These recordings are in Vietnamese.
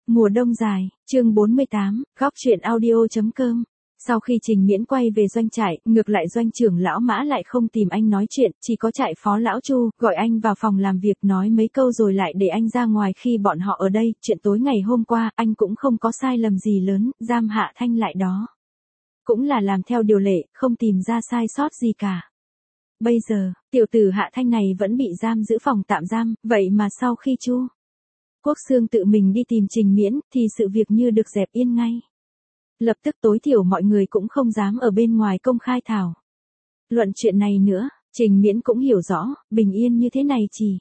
Mùa đông dài, chương 48, góc truyện audio.com. Sau khi Trình Miễn quay về doanh trại, ngược lại doanh trưởng lão Mã lại không tìm anh nói chuyện, chỉ có trại phó lão Chu, gọi anh vào phòng làm việc nói mấy câu rồi lại để anh ra ngoài khi bọn họ ở đây, chuyện tối ngày hôm qua, anh cũng không có sai lầm gì lớn, giam Hạ Thanh lại đó. Cũng là làm theo điều lệ, không tìm ra sai sót gì cả. Bây giờ, tiểu tử Hạ Thanh này vẫn bị giam giữ phòng tạm giam, vậy mà sau khi Chu Quốc Xương tự mình đi tìm Trình Miễn, thì sự việc như được dẹp yên ngay. Lập tức tối thiểu mọi người cũng không dám ở bên ngoài công khai thảo luận chuyện này nữa, Trình Miễn cũng hiểu rõ, bình yên như thế này chỉ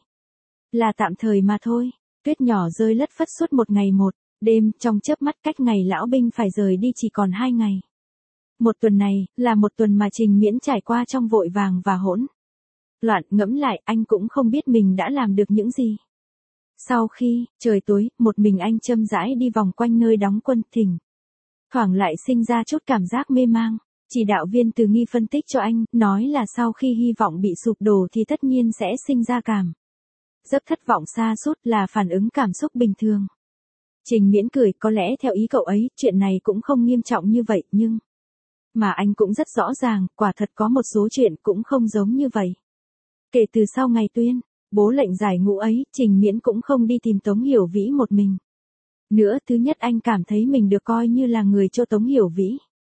là tạm thời mà thôi. Tuyết nhỏ rơi lất phất suốt một ngày một đêm, trong chớp mắt cách ngày lão binh phải rời đi chỉ còn 2 ngày. Một tuần này, là một tuần mà Trình Miễn trải qua trong vội vàng và hỗn loạn, ngẫm lại anh cũng không biết mình đã làm được những gì. Sau khi trời tối, một mình anh chậm rãi đi vòng quanh nơi đóng quân, thỉnh thoảng lại sinh ra chút cảm giác mê mang. Chỉ đạo viên Từ Nghi phân tích cho anh, nói là sau khi hy vọng bị sụp đổ thì tất nhiên sẽ sinh ra cảm rất thất vọng sa sút, là phản ứng cảm xúc bình thường. Trình Miễn cười, có lẽ theo ý cậu ấy, chuyện này cũng không nghiêm trọng như vậy, nhưng mà anh cũng rất rõ ràng, quả thật có một số chuyện cũng không giống như vậy. Kể từ sau ngày tuyên bố lệnh giải ngũ ấy, Trình Miễn cũng không đi tìm Tống Hiểu Vĩ một mình nữa. Thứ nhất, anh cảm thấy mình được coi như là người cho Tống Hiểu Vĩ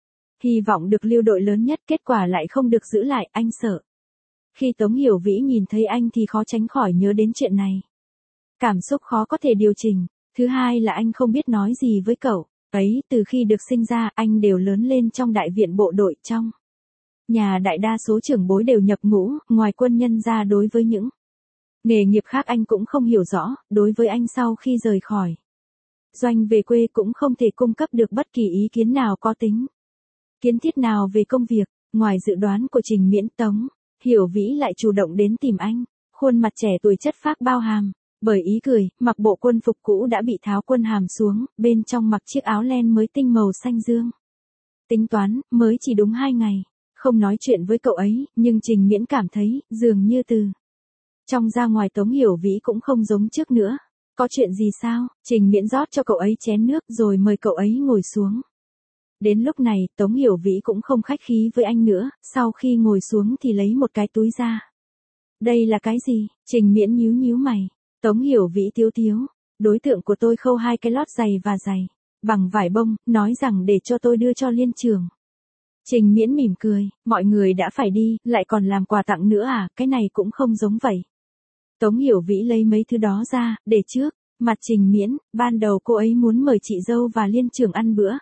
hy vọng được lưu đội lớn nhất, kết quả lại không được giữ lại, anh sợ khi Tống Hiểu Vĩ nhìn thấy anh thì khó tránh khỏi nhớ đến chuyện này, cảm xúc khó có thể điều chỉnh. Thứ hai là anh không biết nói gì với cậu ấy, từ khi được sinh ra, anh đều lớn lên trong đại viện bộ đội, trong nhà đại đa số trưởng bối đều nhập ngũ, ngoài quân nhân ra đối với những nghề nghiệp khác anh cũng không hiểu rõ. Đối với anh, sau khi rời khỏi doanh về quê cũng không thể cung cấp được bất kỳ ý kiến nào có tính kiến thiết nào về công việc. Ngoài dự đoán của Trình Miễn, Tống Hiểu Vĩ lại chủ động đến tìm anh, khuôn mặt trẻ tuổi chất phác bao hàm bởi ý cười, mặc bộ quân phục cũ đã bị tháo quân hàm xuống, bên trong mặc chiếc áo len mới tinh màu xanh dương. Tính toán, mới chỉ đúng 2 ngày, không nói chuyện với cậu ấy, nhưng Trình Miễn cảm thấy, dường như từ trong ra ngoài Tống Hiểu Vĩ cũng không giống trước nữa. Có chuyện gì sao? Trình Miễn rót cho cậu ấy chén nước rồi mời cậu ấy ngồi xuống. Đến lúc này, Tống Hiểu Vĩ cũng không khách khí với anh nữa, sau khi ngồi xuống thì lấy một cái túi ra. Đây là cái gì? Trình Miễn nhíu nhíu mày. Tống Hiểu Vĩ tiếu tiếu. Đối tượng của tôi khâu 2 cái lót giày và giày bằng vải bông, nói rằng để cho tôi đưa cho Liên trưởng. Trình Miễn mỉm cười, mọi người đã phải đi, lại còn làm quà tặng nữa à, cái này cũng không giống vậy. Tống Hiểu Vĩ lấy mấy thứ đó ra, để trước mặt Trình Miễn. Ban đầu cô ấy muốn mời chị dâu và Liên trưởng ăn bữa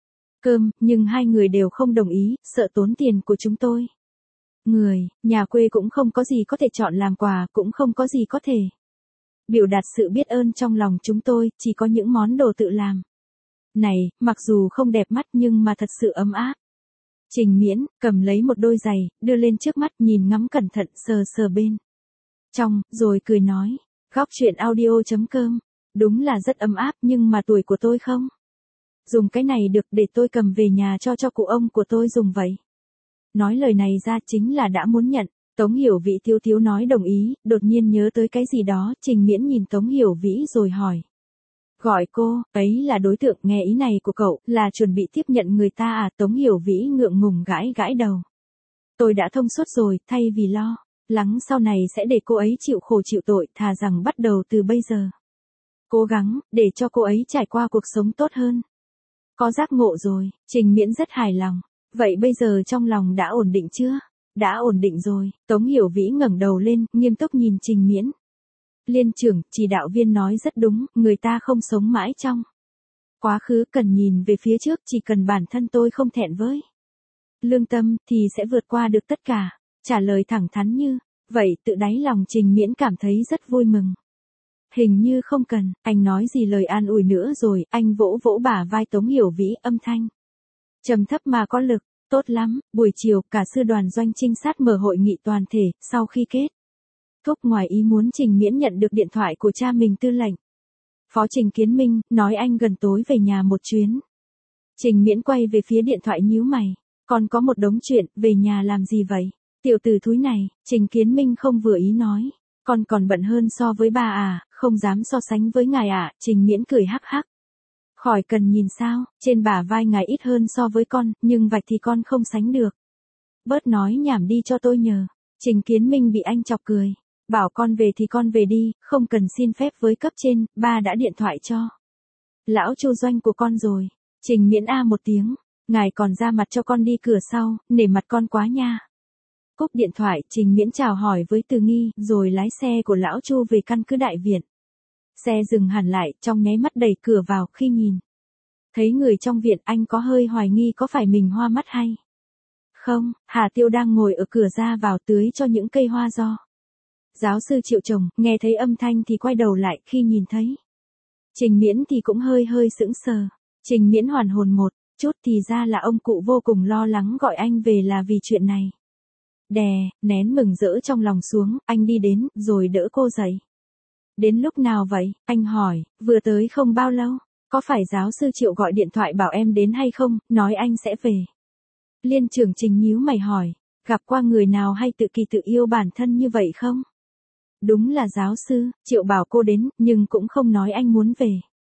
cơm, nhưng hai người đều không đồng ý, sợ tốn tiền của chúng tôi. Người nhà quê cũng không có gì có thể chọn làm quà, cũng không có gì có thể biểu đạt sự biết ơn trong lòng chúng tôi, chỉ có những món đồ tự làm này, mặc dù không đẹp mắt nhưng mà thật sự ấm áp. Trình Miễn cầm lấy một đôi giày, đưa lên trước mắt, nhìn ngắm cẩn thận, sờ sờ bên trong, rồi cười nói, góc truyện audio.com, đúng là rất ấm áp, nhưng mà tuổi của tôi không dùng cái này được, để tôi cầm về nhà cho cụ ông của tôi dùng vậy. Nói lời này ra chính là đã muốn nhận. Tống Hiểu Vĩ thiếu thiếu nói đồng ý, đột nhiên nhớ tới cái gì đó, Trình Miễn nhìn Tống Hiểu Vĩ rồi hỏi. Gọi cô ấy là đối tượng, nghe ý này của cậu, là chuẩn bị tiếp nhận người ta à? Tống Hiểu Vĩ ngượng ngùng gãi gãi đầu. Tôi đã thông suốt rồi, thay vì lo lắng sau này sẽ để cô ấy chịu khổ chịu tội, thà rằng bắt đầu từ bây giờ cố gắng, để cho cô ấy trải qua cuộc sống tốt hơn. Có giác ngộ rồi, Trình Miễn rất hài lòng. Vậy bây giờ trong lòng đã ổn định chưa? Đã ổn định rồi. Tống Hiểu Vĩ ngẩng đầu lên, nghiêm túc nhìn Trình Miễn. Liên trưởng, chỉ đạo viên nói rất đúng, người ta không sống mãi trong quá khứ, cần nhìn về phía trước, chỉ cần bản thân tôi không thẹn với lương tâm, thì sẽ vượt qua được tất cả. Trả lời thẳng thắn như vậy, tự đáy lòng Trình Miễn cảm thấy rất vui mừng. Hình như không cần anh nói gì lời an ủi nữa rồi, anh vỗ vỗ bả vai Tống Hiểu Vĩ, âm thanh trầm thấp mà có lực. Tốt lắm. Buổi chiều, cả sư đoàn doanh trinh sát mở hội nghị toàn thể. Sau khi kết thúc, ngoài ý muốn Trình Miễn nhận được điện thoại của cha mình, tư lệnh Phó Trình Kiến Minh, nói anh gần tối về nhà một chuyến. Trình Miễn quay về phía điện thoại nhíu mày. Còn có một đống chuyện, về nhà làm gì vậy? Tiểu tử thúi này. Trình Kiến Minh không vừa ý nói. Con còn bận hơn so với ba à, không dám so sánh với ngài à? Trình Miễn cười hắc hắc. Khỏi cần nhìn sao, trên bả vai ngài ít hơn so với con, nhưng vạch thì con không sánh được. Bớt nói nhảm đi cho tôi nhờ. Trình Kiến Minh bị anh chọc cười. Bảo con về thì con về đi, không cần xin phép với cấp trên, ba đã điện thoại cho lão Chu doanh của con rồi. Trình Miễn a một tiếng, ngài còn ra mặt cho con đi cửa sau, nể mặt con quá nha. Cúp điện thoại, Trình Miễn chào hỏi với Từ Nghi, rồi lái xe của lão Chu về căn cứ đại viện. Xe dừng hẳn lại, trong nháy mắt đẩy cửa vào, khi nhìn thấy người trong viện, anh có hơi hoài nghi có phải mình hoa mắt hay không. Hà Tiêu đang ngồi ở cửa ra vào tưới cho những cây hoa do giáo sư Triệu trồng, nghe thấy âm thanh thì quay đầu lại, khi nhìn thấy Trình Miễn thì cũng hơi sững sờ. Trình Miễn hoàn hồn một chút, thì ra là ông cụ vô cùng lo lắng gọi anh về là vì chuyện này. Nén mừng rỡ trong lòng xuống, anh đi đến, rồi đỡ cô dậy. Đến lúc nào vậy? Anh hỏi, vừa tới không bao lâu. Có phải giáo sư Triệu gọi điện thoại bảo em đến hay không, nói anh sẽ về. Liên trưởng Trình nhíu mày hỏi, gặp qua người nào hay tự kỳ tự yêu bản thân như vậy không? Đúng là giáo sư, Triệu bảo cô đến, nhưng cũng không nói anh muốn về.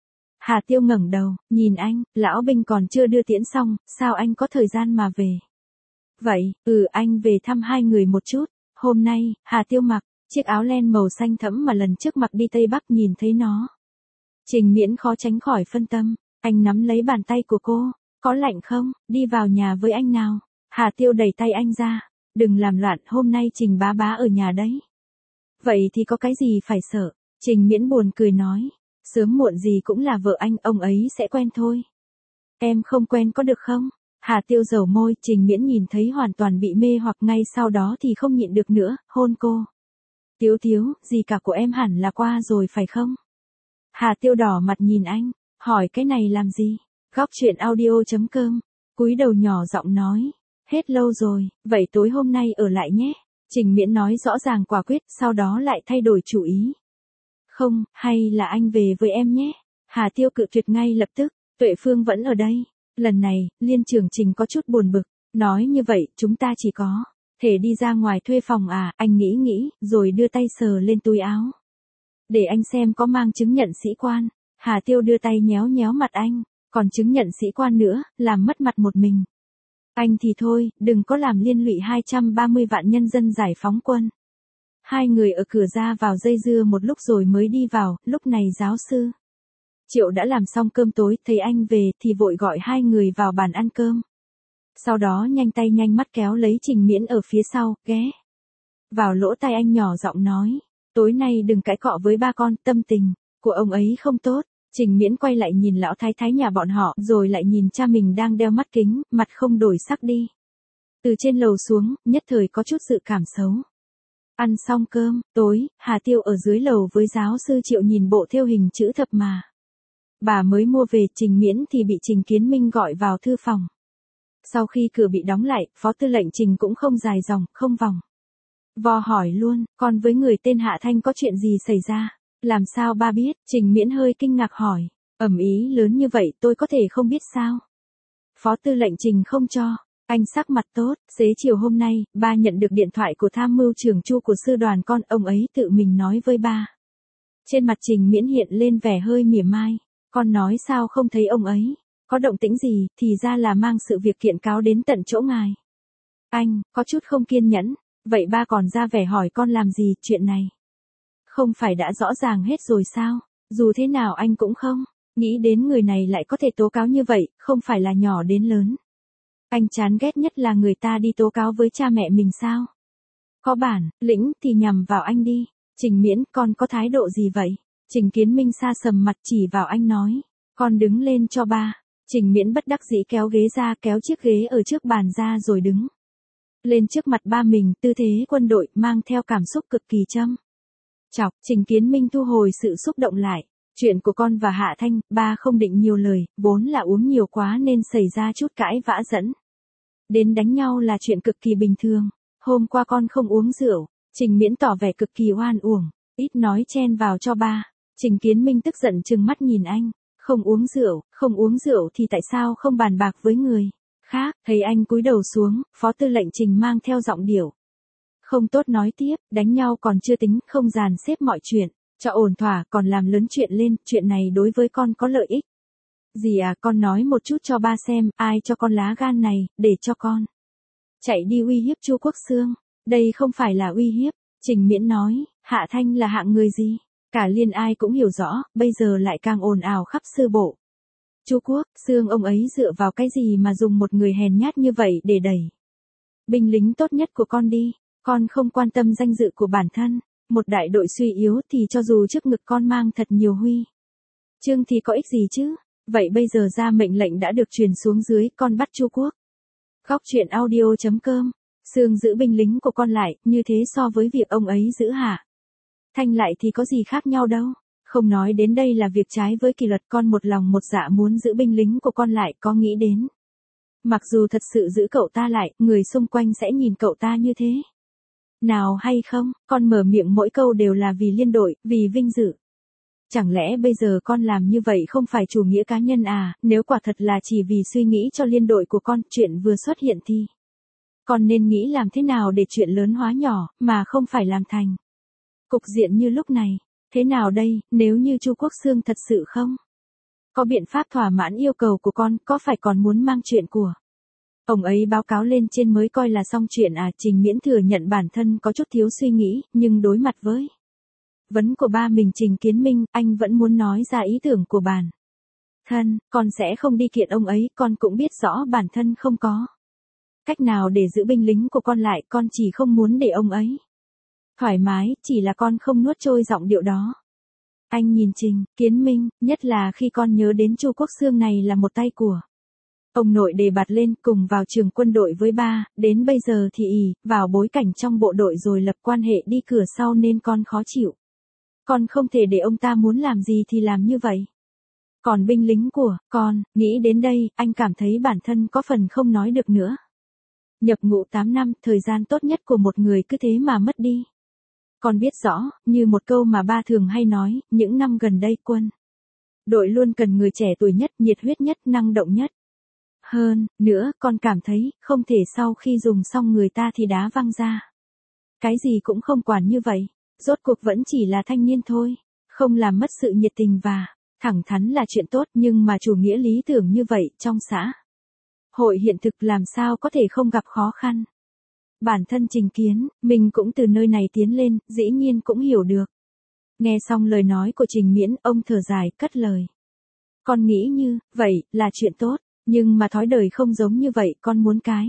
Hà Tiêu ngẩng đầu, nhìn anh, lão binh còn chưa đưa tiễn xong, sao anh có thời gian mà về? Vậy, anh về thăm hai người một chút. Hôm nay, Hà Tiêu mặc chiếc áo len màu xanh thẫm mà lần trước mặc đi Tây Bắc, nhìn thấy nó. Trình Miễn khó tránh khỏi phân tâm, anh nắm lấy bàn tay của cô. Có lạnh không, đi vào nhà với anh nào. Hà Tiêu đẩy tay anh ra, đừng làm loạn, hôm nay Trình bá bá ở nhà đấy. Vậy thì có cái gì phải sợ. Trình Miễn buồn cười nói, sớm muộn gì cũng là vợ anh, ông ấy sẽ quen thôi. Em không quen có được không? Hà Tiêu dầu môi, Trình Miễn nhìn thấy hoàn toàn bị mê hoặc, ngay sau đó thì không nhịn được nữa, hôn cô. Tiếu, gì cả của em hẳn là qua rồi phải không? Hà Tiêu đỏ mặt nhìn anh, hỏi cái này làm gì? Góc chuyện audio.com, cúi đầu nhỏ giọng nói, hết lâu rồi, vậy tối hôm nay ở lại nhé. Trình Miễn nói rõ ràng quả quyết, sau đó lại thay đổi chủ ý. Không, hay là anh về với em nhé. Hà Tiêu cự tuyệt ngay lập tức, Tuệ Phương vẫn ở đây. Lần này, Liên trưởng Trình có chút buồn bực, nói như vậy, chúng ta chỉ có thể đi ra ngoài thuê phòng à, anh nghĩ, rồi đưa tay sờ lên túi áo. Để anh xem có mang chứng nhận sĩ quan. Hà Tiêu đưa tay nhéo mặt anh, còn chứng nhận sĩ quan nữa, làm mất mặt một mình. Anh thì thôi, đừng có làm liên lụy 230 vạn nhân dân giải phóng quân. Hai người ở cửa ra vào dây dưa một lúc rồi mới đi vào, lúc này giáo sư Triệu đã làm xong cơm tối, thấy anh về thì vội gọi hai người vào bàn ăn cơm. Sau đó nhanh tay nhanh mắt kéo lấy Trình Miễn ở phía sau, ghé vào lỗ tai anh nhỏ giọng nói, tối nay đừng cãi cọ với ba con, tâm tình của ông ấy không tốt. Trình Miễn quay lại nhìn lão thái thái nhà bọn họ, rồi lại nhìn cha mình đang đeo mắt kính, mặt không đổi sắc đi. Từ trên lầu xuống, nhất thời có chút dự cảm xấu. Ăn xong cơm, tối, Hà Tiêu ở dưới lầu với giáo sư Triệu nhìn bộ thêu hình chữ thập mà bà mới mua về. Trình Miễn thì bị Trình Kiến Minh gọi vào thư phòng. Sau khi cửa bị đóng lại, Phó Tư lệnh Trình cũng không dài dòng, không vòng vo hỏi luôn, con với người tên Hạ Thanh có chuyện gì xảy ra? Làm sao ba biết? Trình Miễn hơi kinh ngạc hỏi, ầm ĩ lớn như vậy tôi có thể không biết sao? Phó Tư lệnh Trình không cho. Anh sắc mặt tốt, xế chiều hôm nay, ba nhận được điện thoại của tham mưu trưởng Chu của sư đoàn con, ông ấy tự mình nói với ba. Trên mặt Trình Miễn hiện lên vẻ hơi mỉa mai, con nói sao không thấy ông ấy có động tĩnh gì, thì ra là mang sự việc kiện cáo đến tận chỗ ngài. Anh có chút không kiên nhẫn, vậy ba còn ra vẻ hỏi con làm gì, chuyện này không phải đã rõ ràng hết rồi sao? Dù thế nào anh cũng không nghĩ đến người này lại có thể tố cáo như vậy, không phải là nhỏ đến lớn. Anh chán ghét nhất là người ta đi tố cáo với cha mẹ mình sao? Có bản lĩnh thì nhằm vào anh đi. Trình Miễn, con có thái độ gì vậy? Trình Kiến Minh sa sầm mặt chỉ vào anh nói, con đứng lên cho ba. Trình Miễn bất đắc dĩ kéo ghế ra, kéo chiếc ghế ở trước bàn ra rồi đứng lên trước mặt ba mình, tư thế quân đội, mang theo cảm xúc cực kỳ châm chọc. Trình Kiến Minh thu hồi sự xúc động lại. Chuyện của con và Hạ Thanh, ba không định nhiều lời, vốn là uống nhiều quá nên xảy ra chút cãi vã dẫn đến đánh nhau là chuyện cực kỳ bình thường. Hôm qua con không uống rượu. Trình Miễn tỏ vẻ cực kỳ oan uổng, ít nói chen vào cho ba. Trình Kiến Minh tức giận trừng mắt nhìn anh, không uống rượu thì tại sao không bàn bạc với người khác? Thấy anh cúi đầu xuống, Phó Tư lệnh Trình mang theo giọng điệu không tốt nói tiếp, đánh nhau còn chưa tính, không dàn xếp mọi chuyện cho ổn thỏa, còn làm lớn chuyện lên, chuyện này đối với con có lợi ích Dì à, con nói một chút cho ba xem, ai cho con lá gan này, để cho con chạy đi uy hiếp Chu Quốc Xương. Đây không phải là uy hiếp, Trình Miễn nói, Hạ Thanh là hạng người gì? Cả Liên ai cũng hiểu rõ, bây giờ lại càng ồn ào khắp sư bộ. Chu Quốc Xương ông ấy dựa vào cái gì mà dùng một người hèn nhát như vậy để đẩy binh lính tốt nhất của con đi? Con không quan tâm danh dự của bản thân, một đại đội suy yếu thì cho dù trước ngực con mang thật nhiều huy chương thì có ích gì chứ? Vậy bây giờ ra mệnh lệnh đã được truyền xuống dưới, con bắt Chu Quốc. Góc truyện audio.com. Xương giữ binh lính của con lại, như thế so với việc ông ấy giữ Hạ Thanh lại thì có gì khác nhau đâu. Không nói đến đây là việc trái với kỷ luật, con một lòng một dạ muốn giữ binh lính của con lại, có nghĩ đến mặc dù thật sự giữ cậu ta lại, người xung quanh sẽ nhìn cậu ta như thế nào hay không? Con mở miệng mỗi câu đều là vì liên đội, vì vinh dự. Chẳng lẽ bây giờ con làm như vậy không phải chủ nghĩa cá nhân à? Nếu quả thật là chỉ vì suy nghĩ cho liên đội của con, chuyện vừa xuất hiện thì con nên nghĩ làm thế nào để chuyện lớn hóa nhỏ, mà không phải làm thành cục diện như lúc này. Thế nào đây, nếu như Chu Quốc Xương thật sự không có biện pháp thỏa mãn yêu cầu của con, có phải còn muốn mang chuyện của ông ấy báo cáo lên trên mới coi là xong chuyện à? Trình Miễn thừa nhận bản thân có chút thiếu suy nghĩ, nhưng đối mặt với vấn của ba mình Trình Kiến Minh, anh vẫn muốn nói ra ý tưởng của bản thân. Con sẽ không đi kiện ông ấy, con cũng biết rõ bản thân không có cách nào để giữ binh lính của con lại, con chỉ không muốn để ông ấy thoải mái, chỉ là con không nuốt trôi giọng điệu đó. Anh nhìn Trình Kiến Minh, nhất là khi con nhớ đến Chu Quốc Xương này là một tay của ông nội đề bạt lên, cùng vào trường quân đội với ba, đến bây giờ thì vào bối cảnh trong bộ đội rồi lập quan hệ đi cửa sau nên con khó chịu. Con không thể để ông ta muốn làm gì thì làm như vậy. Còn binh lính của con, nghĩ đến đây, anh cảm thấy bản thân có phần không nói được nữa. Nhập ngũ 8 năm, thời gian tốt nhất của một người cứ thế mà mất đi. Con biết rõ, như một câu mà ba thường hay nói, những năm gần đây quân đội luôn cần người trẻ tuổi nhất, nhiệt huyết nhất, năng động nhất. Hơn nữa, con cảm thấy, không thể sau khi dùng xong người ta thì đá văng ra. Cái gì cũng không quản như vậy, rốt cuộc vẫn chỉ là thanh niên thôi. Không làm mất sự nhiệt tình và thẳng thắn là chuyện tốt, nhưng mà chủ nghĩa lý tưởng như vậy trong xã hội hiện thực làm sao có thể không gặp khó khăn. Bản thân Trình Kiến, mình cũng từ nơi này tiến lên, dĩ nhiên cũng hiểu được. Nghe xong lời nói của Trình Miễn, ông thở dài, cất lời. Con nghĩ như vậy là chuyện tốt, nhưng mà thói đời không giống như vậy, con muốn cái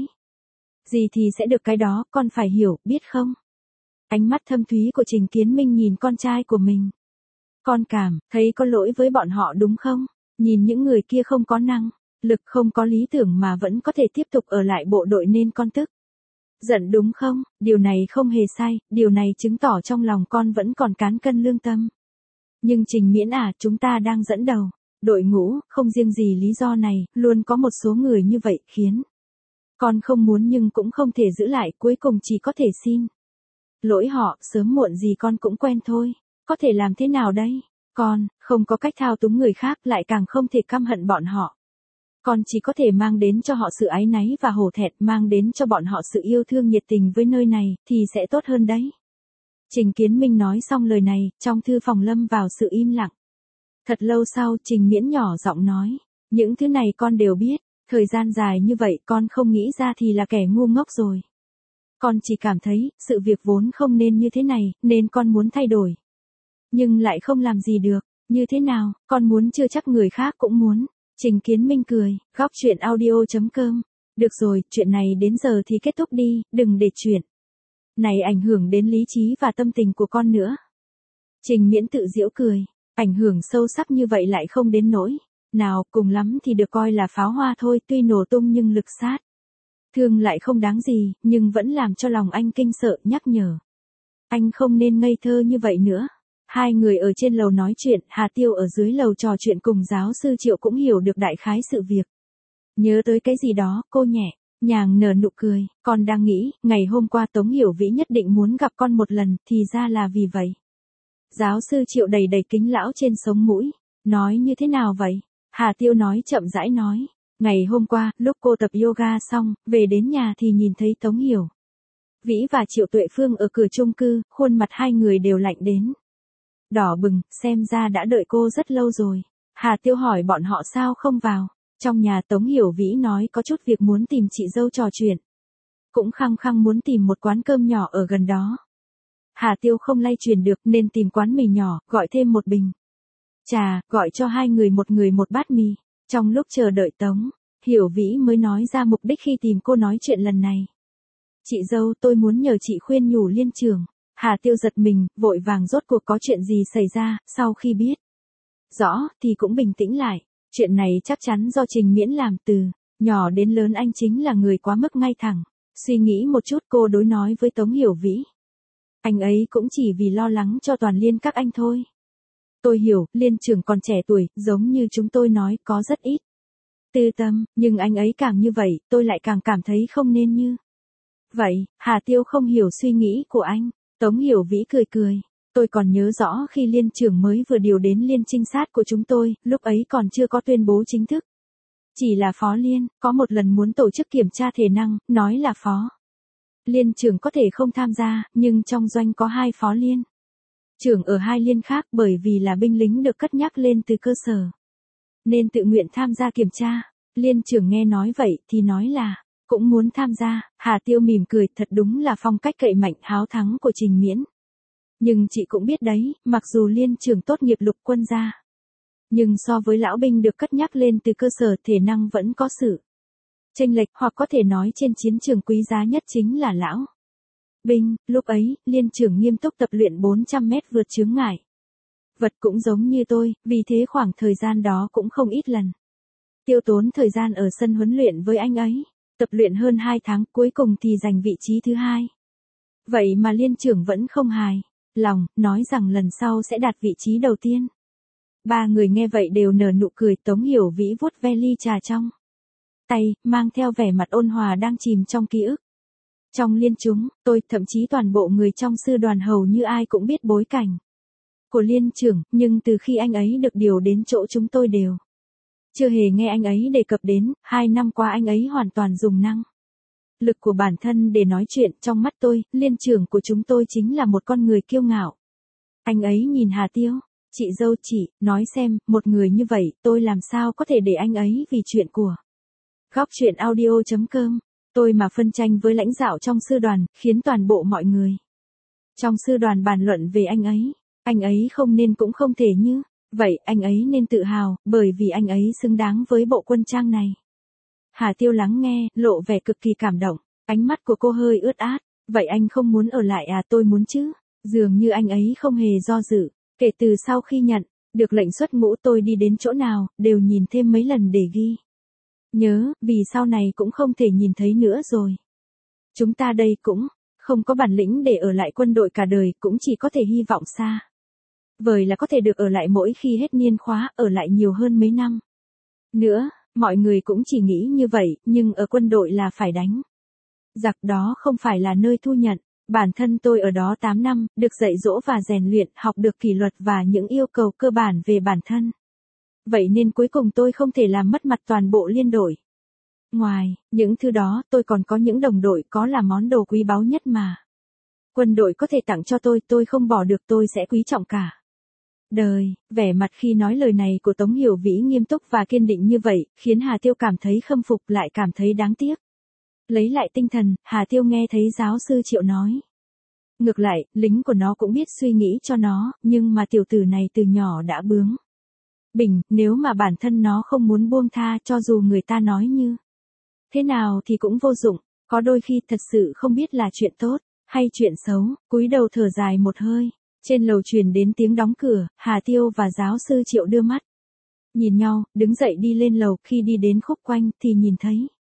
gì thì sẽ được cái đó, con phải hiểu, biết không? Ánh mắt thâm thúy của Trình Kiến Minh nhìn con trai của mình. Con cảm thấy có lỗi với bọn họ đúng không? Nhìn những người kia không có năng lực, không có lý tưởng mà vẫn có thể tiếp tục ở lại bộ đội nên con tức giận đúng không? Điều này không hề sai, điều này chứng tỏ trong lòng con vẫn còn cán cân lương tâm. Nhưng Trình Miễn à, chúng ta đang dẫn đầu đội ngũ, không riêng gì lý do này, luôn có một số người như vậy khiến con không muốn nhưng cũng không thể giữ lại, cuối cùng chỉ có thể xin lỗi họ, sớm muộn gì con cũng quen thôi. Có thể làm thế nào đây? Con không có cách thao túng người khác, lại càng không thể căm hận bọn họ. Con chỉ có thể mang đến cho họ sự áy náy và hổ thẹn, mang đến cho bọn họ sự yêu thương nhiệt tình với nơi này, thì sẽ tốt hơn đấy. Trình Kiến Minh nói xong lời này, trong thư phòng lâm vào sự im lặng. Thật lâu sau, Trình Miễn nhỏ giọng nói, những thứ này con đều biết, thời gian dài như vậy con không nghĩ ra thì là kẻ ngu ngốc rồi. Con chỉ cảm thấy, sự việc vốn không nên như thế này, nên con muốn thay đổi. Nhưng lại không làm gì được, như thế nào, con muốn chưa chắc người khác cũng muốn. Trình Kiến Minh cười, góc truyện audio.com. Được rồi, chuyện này đến giờ thì kết thúc đi, đừng để chuyện này ảnh hưởng đến lý trí và tâm tình của con nữa. Trình Miễn tự giễu cười, ảnh hưởng sâu sắc như vậy lại không đến nỗi nào, cùng lắm thì được coi là pháo hoa thôi, tuy nổ tung nhưng lực sát thương lại không đáng gì, nhưng vẫn làm cho lòng anh kinh sợ, nhắc nhở anh không nên ngây thơ như vậy nữa. Hai người ở trên lầu nói chuyện, Hà Tiêu ở dưới lầu trò chuyện cùng giáo sư Triệu cũng hiểu được đại khái sự việc. Nhớ tới cái gì đó, cô nhẹ nhàng nở nụ cười, con đang nghĩ, ngày hôm qua Tống Hiểu Vĩ nhất định muốn gặp con một lần, thì ra là vì vậy. Giáo sư Triệu đầy đầy kính lão trên sống mũi, nói như thế nào vậy? Hà Tiêu nói chậm rãi nói, ngày hôm qua, lúc cô tập yoga xong, về đến nhà thì nhìn thấy Tống Hiểu Vĩ và Triệu Tuệ Phương ở cửa chung cư, khuôn mặt hai người đều lạnh đến đỏ bừng, xem ra đã đợi cô rất lâu rồi. Hà Tiêu hỏi bọn họ sao không vào. Trong nhà Tống Hiểu Vĩ nói có chút việc muốn tìm chị dâu trò chuyện. Cũng khăng khăng muốn tìm một quán cơm nhỏ ở gần đó. Hà Tiêu không lay truyền được nên tìm quán mì nhỏ, gọi thêm một bình trà, gọi cho hai người một bát mì. Trong lúc chờ đợi Tống Hiểu Vĩ mới nói ra mục đích khi tìm cô nói chuyện lần này. Chị dâu, tôi muốn nhờ chị khuyên nhủ Liên trưởng. Hà Tiêu giật mình, vội vàng rốt cuộc có chuyện gì xảy ra. Sau khi biết rõ thì cũng bình tĩnh lại. Chuyện này chắc chắn do Trình Miễn làm, từ nhỏ đến lớn anh chính là người quá mức ngay thẳng. Suy nghĩ một chút cô đối nói với Tống Hiểu Vĩ. Anh ấy cũng chỉ vì lo lắng cho toàn Liên các anh thôi. Tôi hiểu, Liên trưởng còn trẻ tuổi, giống như chúng tôi nói, có rất ít tư tâm, nhưng anh ấy càng như vậy, tôi lại càng cảm thấy không nên như vậy. Hà Tiêu không hiểu suy nghĩ của anh. Tống Hiểu Vĩ cười cười. Tôi còn nhớ rõ khi Liên trưởng mới vừa điều đến Liên trinh sát của chúng tôi, lúc ấy còn chưa có tuyên bố chính thức. Chỉ là Phó Liên, có một lần muốn tổ chức kiểm tra thể năng, nói là Phó Liên trưởng có thể không tham gia, nhưng trong doanh có 2 Phó Liên trưởng ở 2 liên khác, bởi vì là binh lính được cất nhắc lên từ cơ sở, nên tự nguyện tham gia kiểm tra. Liên trưởng nghe nói vậy thì nói là cũng muốn tham gia. Hà Tiêu mỉm cười, thật đúng là phong cách cậy mạnh háo thắng của Trình Miễn. Nhưng chị cũng biết đấy, mặc dù Liên trưởng tốt nghiệp lục quân gia, nhưng so với lão binh được cất nhắc lên từ cơ sở thể năng vẫn có sự chênh lệch, hoặc có thể nói trên chiến trường quý giá nhất chính là lão binh. Lúc ấy, Liên trưởng nghiêm túc tập luyện 400 mét vượt chướng ngại vật cũng giống như tôi, vì thế khoảng thời gian đó cũng không ít lần tiêu tốn thời gian ở sân huấn luyện với anh ấy. Tập luyện hơn 2 tháng, cuối cùng thì giành vị trí thứ 2. Vậy mà Liên trưởng vẫn không hài lòng, nói rằng lần sau sẽ đạt vị trí đầu tiên. 3 người nghe vậy đều nở nụ cười. Tống Hiểu Vĩ vuốt ve ly trà trong tay, mang theo vẻ mặt ôn hòa đang chìm trong ký ức. Trong Liên chúng, tôi, thậm chí toàn bộ người trong sư đoàn hầu như ai cũng biết bối cảnh của Liên trưởng, nhưng từ khi anh ấy được điều đến chỗ chúng tôi đều chưa hề nghe anh ấy đề cập đến. 2 năm qua anh ấy hoàn toàn dùng năng lực của bản thân để nói chuyện. Trong mắt tôi, Liên trưởng của chúng tôi chính là một con người kiêu ngạo. Anh ấy nhìn Hà Tiêu. Chị dâu, chị nói xem, một người như vậy, tôi làm sao có thể để anh ấy vì chuyện của Góc Chuyện Audio.com. Tôi mà phân tranh với lãnh đạo trong sư đoàn, khiến toàn bộ mọi người trong sư đoàn bàn luận về anh ấy không nên cũng không thể như vậy. Anh ấy nên tự hào, bởi vì anh ấy xứng đáng với bộ quân trang này. Hà Tiêu lắng nghe, lộ vẻ cực kỳ cảm động. Ánh mắt của cô hơi ướt át. Vậy anh không muốn ở lại à? Tôi muốn chứ. Dường như anh ấy không hề do dự. Kể từ sau khi nhận được lệnh xuất ngũ, tôi đi đến chỗ nào, đều nhìn thêm mấy lần để ghi nhớ, vì sau này cũng không thể nhìn thấy nữa rồi. Chúng ta đây cũng không có bản lĩnh để ở lại quân đội cả đời, cũng chỉ có thể hy vọng xa vời là có thể được ở lại mỗi khi hết niên khóa, ở lại nhiều hơn mấy năm nữa. Mọi người cũng chỉ nghĩ như vậy, nhưng ở quân đội là phải đánh giặc, đó không phải là nơi thu nhận. Bản thân tôi ở đó 8 năm, được dạy dỗ và rèn luyện, học được kỷ luật và những yêu cầu cơ bản về bản thân. Vậy nên cuối cùng tôi không thể làm mất mặt toàn bộ liên đội. Ngoài những thứ đó, tôi còn có những đồng đội, có là món đồ quý báu nhất mà quân đội có thể tặng cho tôi không bỏ được, tôi sẽ quý trọng cả đời. Vẻ mặt khi nói lời này của Tống Hiểu Vĩ nghiêm túc và kiên định như vậy, khiến Hà Tiêu cảm thấy khâm phục lại cảm thấy đáng tiếc. Lấy lại tinh thần, Hà Tiêu nghe thấy giáo sư Triệu nói. Ngược lại, lính của nó cũng biết suy nghĩ cho nó, nhưng mà tiểu tử này từ nhỏ đã bướng bỉnh, nếu mà bản thân nó không muốn buông tha, cho dù người ta nói như thế nào thì cũng vô dụng. Có đôi khi thật sự không biết là chuyện tốt hay chuyện xấu. Cúi đầu thở dài một hơi. Trên lầu truyền đến tiếng đóng cửa. Hà Tiêu và giáo sư Triệu đưa mắt nhìn nhau, đứng dậy đi lên lầu. Khi đi đến khúc quanh thì nhìn thấy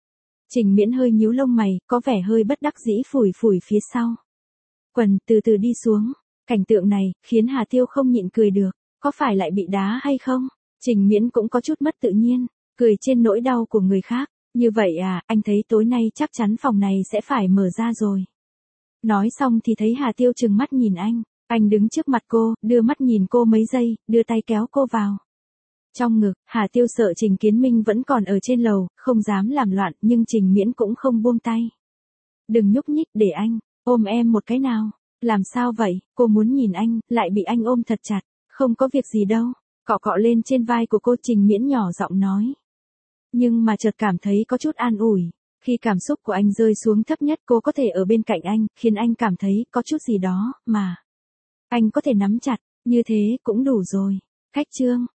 Trình Miễn hơi nhíu lông mày, có vẻ hơi bất đắc dĩ phủi phủi phía sau quần, từ từ đi xuống. Cảnh tượng này khiến Hà Tiêu không nhịn cười được. Có phải lại bị đá hay không? Trình Miễn cũng có chút mất tự nhiên, cười trên nỗi đau của người khác. Như vậy à, anh thấy tối nay chắc chắn phòng này sẽ phải mở ra rồi. Nói xong thì thấy Hà Tiêu trừng mắt nhìn anh. Anh đứng trước mặt cô, đưa mắt nhìn cô mấy giây, đưa tay kéo cô vào trong ngực. Hà Tiêu sợ Trình Kiến Minh vẫn còn ở trên lầu, không dám làm loạn, nhưng Trình Miễn cũng không buông tay. Đừng nhúc nhích, để anh ôm em một cái nào. Làm sao vậy? Cô muốn nhìn anh, lại bị anh ôm thật chặt. Không có việc gì đâu. Cọ cọ lên trên vai của cô, Trình Miễn nhỏ giọng nói. Nhưng mà chợt cảm thấy có chút an ủi. Khi cảm xúc của anh rơi xuống thấp nhất, cô có thể ở bên cạnh anh, khiến anh cảm thấy có chút gì đó mà anh có thể nắm chặt, như thế cũng đủ rồi. Khách Trương